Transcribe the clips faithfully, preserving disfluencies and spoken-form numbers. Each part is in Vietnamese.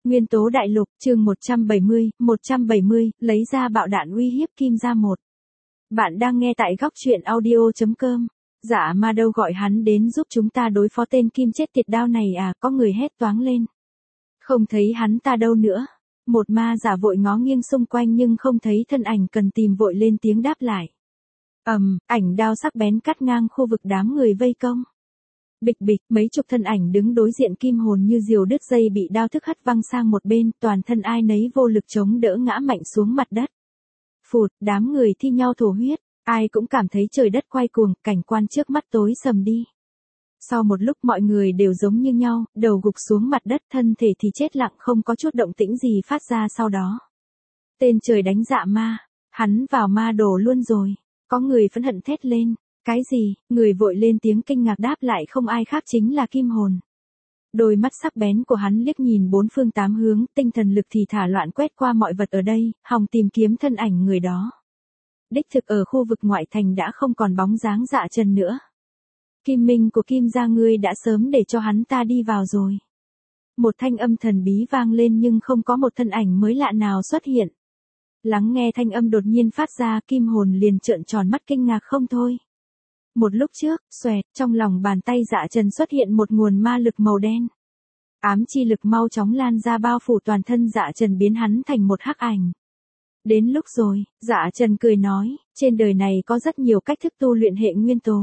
Nguyên tố đại lục, chương một trăm bảy mươi, một trăm bảy mươi, lấy ra bạo đạn uy hiếp Kim Gia một. Bạn đang nghe tại góc truyện audio chấm com. Dạ ma đâu gọi hắn đến giúp chúng ta đối phó tên Kim chết tiệt đao này à, có người hét toáng lên. Không thấy hắn ta đâu nữa. Một ma giả vội ngó nghiêng xung quanh nhưng không thấy thân ảnh cần tìm vội lên tiếng đáp lại. Ầm, um, ảnh đao sắc bén cắt ngang khu vực đám người vây công. Bịch bịch, mấy chục thân ảnh đứng đối diện Kim hồn như diều đứt dây bị đao thức hất văng sang một bên, toàn thân ai nấy vô lực chống đỡ ngã mạnh xuống mặt đất. Phụt, đám người thi nhau thổ huyết, ai cũng cảm thấy trời đất quay cuồng, cảnh quan trước mắt tối sầm đi. Sau một lúc mọi người đều giống như nhau, đầu gục xuống mặt đất, thân thể thì chết lặng, không có chút động tĩnh gì phát ra sau đó. Tên trời đánh dạ ma, hắn vào ma đồ luôn rồi, có người phẫn hận thét lên. Cái gì, người vội lên tiếng kinh ngạc đáp lại không ai khác chính là Kim hồn. Đôi mắt sắc bén của hắn liếc nhìn bốn phương tám hướng, tinh thần lực thì thả loạn quét qua mọi vật ở đây, hòng tìm kiếm thân ảnh người đó. Đích thực ở khu vực ngoại thành đã không còn bóng dáng Dạ Trần nữa. Kim Minh của Kim gia ngươi đã sớm để cho hắn ta đi vào rồi. Một thanh âm thần bí vang lên nhưng không có một thân ảnh mới lạ nào xuất hiện. Lắng nghe thanh âm đột nhiên phát ra, Kim hồn liền trợn tròn mắt kinh ngạc không thôi. Một lúc trước, xoẹt, trong lòng bàn tay Dạ Trần xuất hiện một nguồn ma lực màu đen. Ám chi lực mau chóng lan ra bao phủ toàn thân Dạ Trần biến hắn thành một hắc ảnh. Đến lúc rồi, Dạ Trần cười nói, trên đời này có rất nhiều cách thức tu luyện hệ nguyên tố.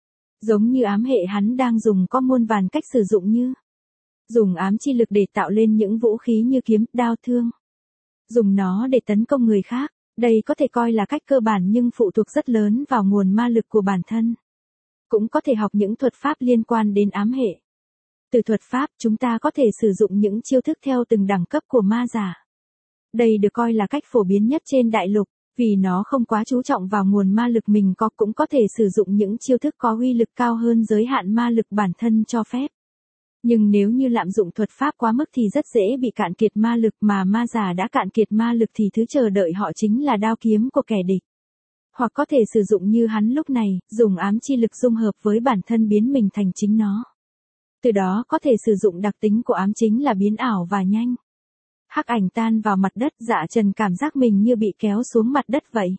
Giống như ám hệ hắn đang dùng có muôn vàn cách sử dụng như dùng ám chi lực để tạo lên những vũ khí như kiếm, đao thương. Dùng nó để tấn công người khác. Đây có thể coi là cách cơ bản nhưng phụ thuộc rất lớn vào nguồn ma lực của bản thân. Cũng có thể học những thuật pháp liên quan đến ám hệ. Từ thuật pháp chúng ta có thể sử dụng những chiêu thức theo từng đẳng cấp của ma giả. Đây được coi là cách phổ biến nhất trên đại lục, vì nó không quá chú trọng vào nguồn ma lực mình có, cũng có thể sử dụng những chiêu thức có uy lực cao hơn giới hạn ma lực bản thân cho phép. Nhưng nếu như lạm dụng thuật pháp quá mức thì rất dễ bị cạn kiệt ma lực, mà ma giả đã cạn kiệt ma lực thì thứ chờ đợi họ chính là đao kiếm của kẻ địch. Hoặc có thể sử dụng như hắn lúc này, dùng ám chi lực dung hợp với bản thân biến mình thành chính nó. Từ đó có thể sử dụng đặc tính của ám chính là biến ảo và nhanh. Hắc ảnh tan vào mặt đất, Dạ Trần cảm giác mình như bị kéo xuống mặt đất vậy.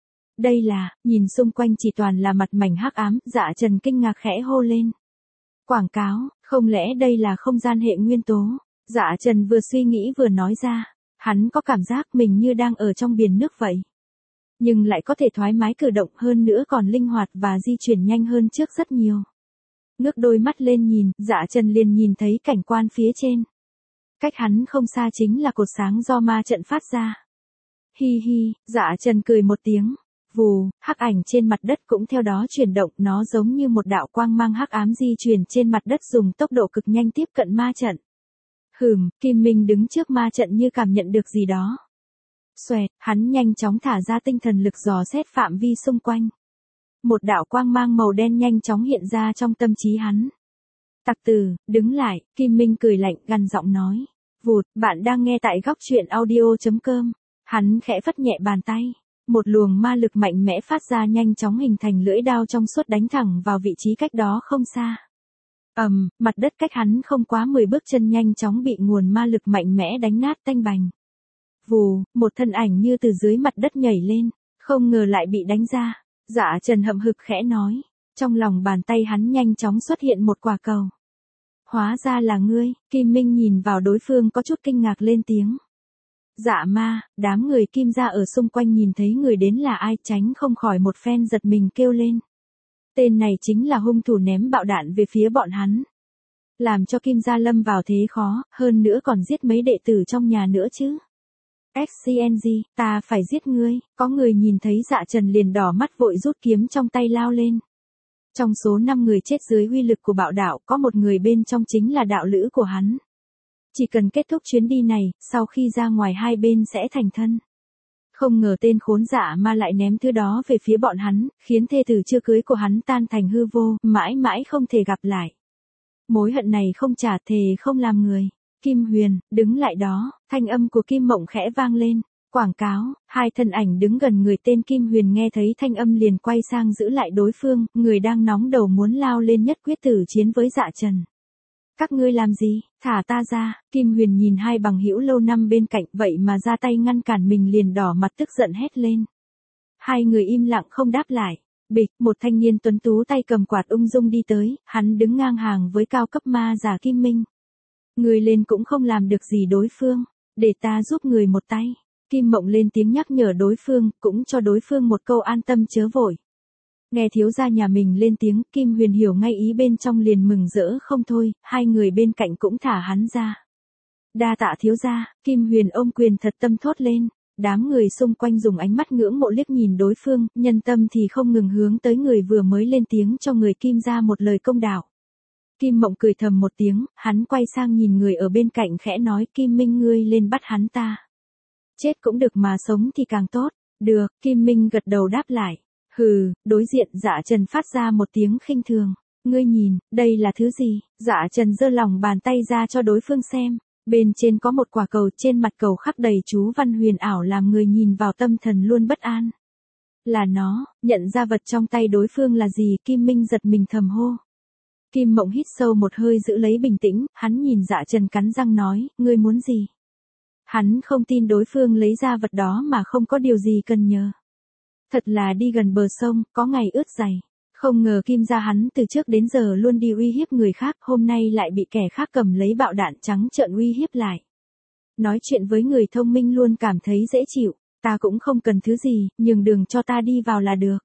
Đây là, nhìn xung quanh chỉ toàn là mặt mảnh hắc ám, Dạ Trần kinh ngạc khẽ hô lên. Quảng cáo, không lẽ đây là không gian hệ nguyên tố? Dạ Trần vừa suy nghĩ vừa nói ra, hắn có cảm giác mình như đang ở trong biển nước vậy. Nhưng lại có thể thoải mái cử động hơn nữa, còn linh hoạt và di chuyển nhanh hơn trước rất nhiều. Ngước đôi mắt lên nhìn, Dạ Trần liền nhìn thấy cảnh quan phía trên. Cách hắn không xa chính là cột sáng do ma trận phát ra. Hi hi, Dạ Trần cười một tiếng. Vù, hắc ảnh trên mặt đất cũng theo đó chuyển động, nó giống như một đạo quang mang hắc ám di chuyển trên mặt đất dùng tốc độ cực nhanh tiếp cận ma trận. Hừm, Kim Minh đứng trước ma trận như cảm nhận được gì đó. Xoẹt, hắn nhanh chóng thả ra tinh thần lực dò xét phạm vi xung quanh. Một đạo quang mang màu đen nhanh chóng hiện ra trong tâm trí hắn. Tặc tử, đứng lại, Kim Minh cười lạnh gằn giọng nói. Vụt, bạn đang nghe tại góc truyện audio chấm com. Hắn khẽ phất nhẹ bàn tay. Một luồng ma lực mạnh mẽ phát ra nhanh chóng hình thành lưỡi đao trong suốt đánh thẳng vào vị trí cách đó không xa. Ầm, um, mặt đất cách hắn không quá mười bước chân nhanh chóng bị nguồn ma lực mạnh mẽ đánh nát tanh bành. Vù, một thân ảnh như từ dưới mặt đất nhảy lên, không ngờ lại bị đánh ra. Dạ Trần hậm hực khẽ nói, trong lòng bàn tay hắn nhanh chóng xuất hiện một quả cầu. Hóa ra là ngươi, Kim Minh nhìn vào đối phương có chút kinh ngạc lên tiếng. Dạ ma, đám người Kim gia ở xung quanh nhìn thấy người đến là ai, tránh không khỏi một phen giật mình kêu lên. Tên này chính là hung thủ ném bạo đạn về phía bọn hắn. Làm cho Kim gia lâm vào thế khó, hơn nữa còn giết mấy đệ tử trong nhà nữa chứ. ích xê en giê, ta phải giết ngươi, có người nhìn thấy Dạ Trần liền đỏ mắt vội rút kiếm trong tay lao lên. Trong số năm người chết dưới uy lực của bạo đạo, có một người bên trong chính là đạo lữ của hắn. Chỉ cần kết thúc chuyến đi này, sau khi ra ngoài hai bên sẽ thành thân. Không ngờ tên khốn dạ ma lại ném thứ đó về phía bọn hắn, khiến thê tử chưa cưới của hắn tan thành hư vô, mãi mãi không thể gặp lại. Mối hận này không trả, thề không làm người. Kim Huyền, đứng lại đó, thanh âm của Kim Mộng khẽ vang lên. Quảng cáo, hai thân ảnh đứng gần người tên Kim Huyền nghe thấy thanh âm liền quay sang giữ lại đối phương, người đang nóng đầu muốn lao lên nhất quyết tử chiến với Dạ Trần. Các ngươi làm gì, thả ta ra, Kim Huyền nhìn hai bằng hữu lâu năm bên cạnh vậy mà ra tay ngăn cản mình liền đỏ mặt tức giận hét lên. Hai người im lặng không đáp lại. Bịch, một thanh niên tuấn tú tay cầm quạt ung dung đi tới, hắn đứng ngang hàng với cao cấp ma giả Kim Minh. Người lên cũng không làm được gì đối phương, để ta giúp người một tay. Kim Mộng lên tiếng nhắc nhở đối phương, cũng cho đối phương một câu an tâm chớ vội. Nghe thiếu gia nhà mình lên tiếng, Kim Huyền hiểu ngay ý bên trong liền mừng rỡ không thôi, hai người bên cạnh cũng thả hắn ra. Đa tạ thiếu gia, Kim Huyền ôm quyền thật tâm thốt lên. Đám người xung quanh dùng ánh mắt ngưỡng mộ liếc nhìn đối phương, nhân tâm thì không ngừng hướng tới người vừa mới lên tiếng cho người Kim ra một lời công đạo. Kim Mộng cười thầm một tiếng, hắn quay sang nhìn người ở bên cạnh khẽ nói Kim Minh ngươi lên bắt hắn ta. Chết cũng được mà sống thì càng tốt. Được, Kim Minh gật đầu đáp lại. Hừ, đối diện Dạ Trần phát ra một tiếng khinh thường. Ngươi nhìn, đây là thứ gì? Dạ Trần giơ lòng bàn tay ra cho đối phương xem. Bên trên có một quả cầu, trên mặt cầu khắc đầy chú văn huyền ảo làm người nhìn vào tâm thần luôn bất an. Là nó, nhận ra vật trong tay đối phương là gì, Kim Minh giật mình thầm hô. Kim Mộng hít sâu một hơi giữ lấy bình tĩnh, hắn nhìn Dạ Trần cắn răng nói, ngươi muốn gì? Hắn không tin đối phương lấy ra vật đó mà không có điều gì cần nhờ. Thật là đi gần bờ sông, có ngày ướt giày. Không ngờ Kim gia hắn từ trước đến giờ luôn đi uy hiếp người khác, hôm nay lại bị kẻ khác cầm lấy bạo đạn trắng trợn uy hiếp lại. Nói chuyện với người thông minh luôn cảm thấy dễ chịu, ta cũng không cần thứ gì, nhường đường cho ta đi vào là được.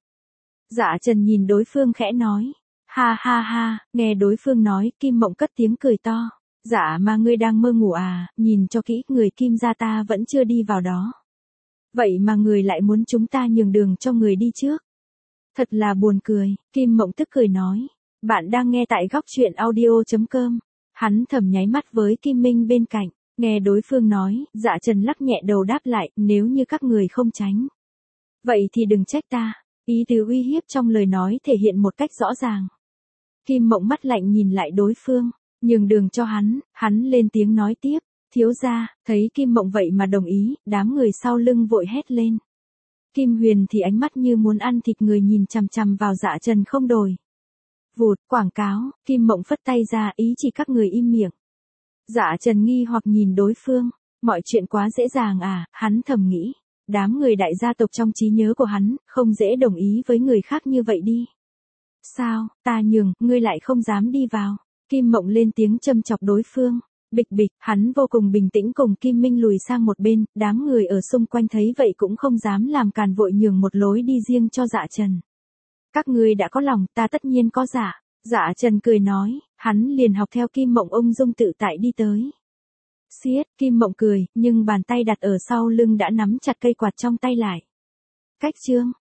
Dạ Trần nhìn đối phương khẽ nói, ha ha ha, nghe đối phương nói, Kim Mộng cất tiếng cười to. Dạ mà ngươi đang mơ ngủ à, nhìn cho kỹ, người Kim gia ta vẫn chưa đi vào đó. Vậy mà người lại muốn chúng ta nhường đường cho người đi trước. Thật là buồn cười, Kim Mộng tức cười nói. Bạn đang nghe tại góc truyện audio chấm com. Hắn thầm nháy mắt với Kim Minh bên cạnh, nghe đối phương nói, Dạ Trần lắc nhẹ đầu đáp lại, nếu như các người không tránh. Vậy thì đừng trách ta, ý tứ uy hiếp trong lời nói thể hiện một cách rõ ràng. Kim Mộng mắt lạnh nhìn lại đối phương, nhường đường cho hắn, hắn lên tiếng nói tiếp, thiếu gia, thấy Kim Mộng vậy mà đồng ý, đám người sau lưng vội hét lên. Kim Huyền thì ánh mắt như muốn ăn thịt người nhìn chằm chằm vào Dạ Trần không đổi. Vụt, quảng cáo, Kim Mộng phất tay ra ý chỉ các người im miệng. Dạ Trần nghi hoặc nhìn đối phương, mọi chuyện quá dễ dàng à, hắn thầm nghĩ. Đám người đại gia tộc trong trí nhớ của hắn, không dễ đồng ý với người khác như vậy đi. Sao, ta nhường, ngươi lại không dám đi vào. Kim Mộng lên tiếng châm chọc đối phương. Bịch bịch, hắn vô cùng bình tĩnh cùng Kim Minh lùi sang một bên, đám người ở xung quanh thấy vậy cũng không dám làm càn vội nhường một lối đi riêng cho Dạ Trần. Các ngươi đã có lòng, ta tất nhiên có dạ. Dạ Trần cười nói, hắn liền học theo Kim Mộng ung dung tự tại đi tới. Xiết, Kim Mộng cười, nhưng bàn tay đặt ở sau lưng đã nắm chặt cây quạt trong tay lại. Cách chương.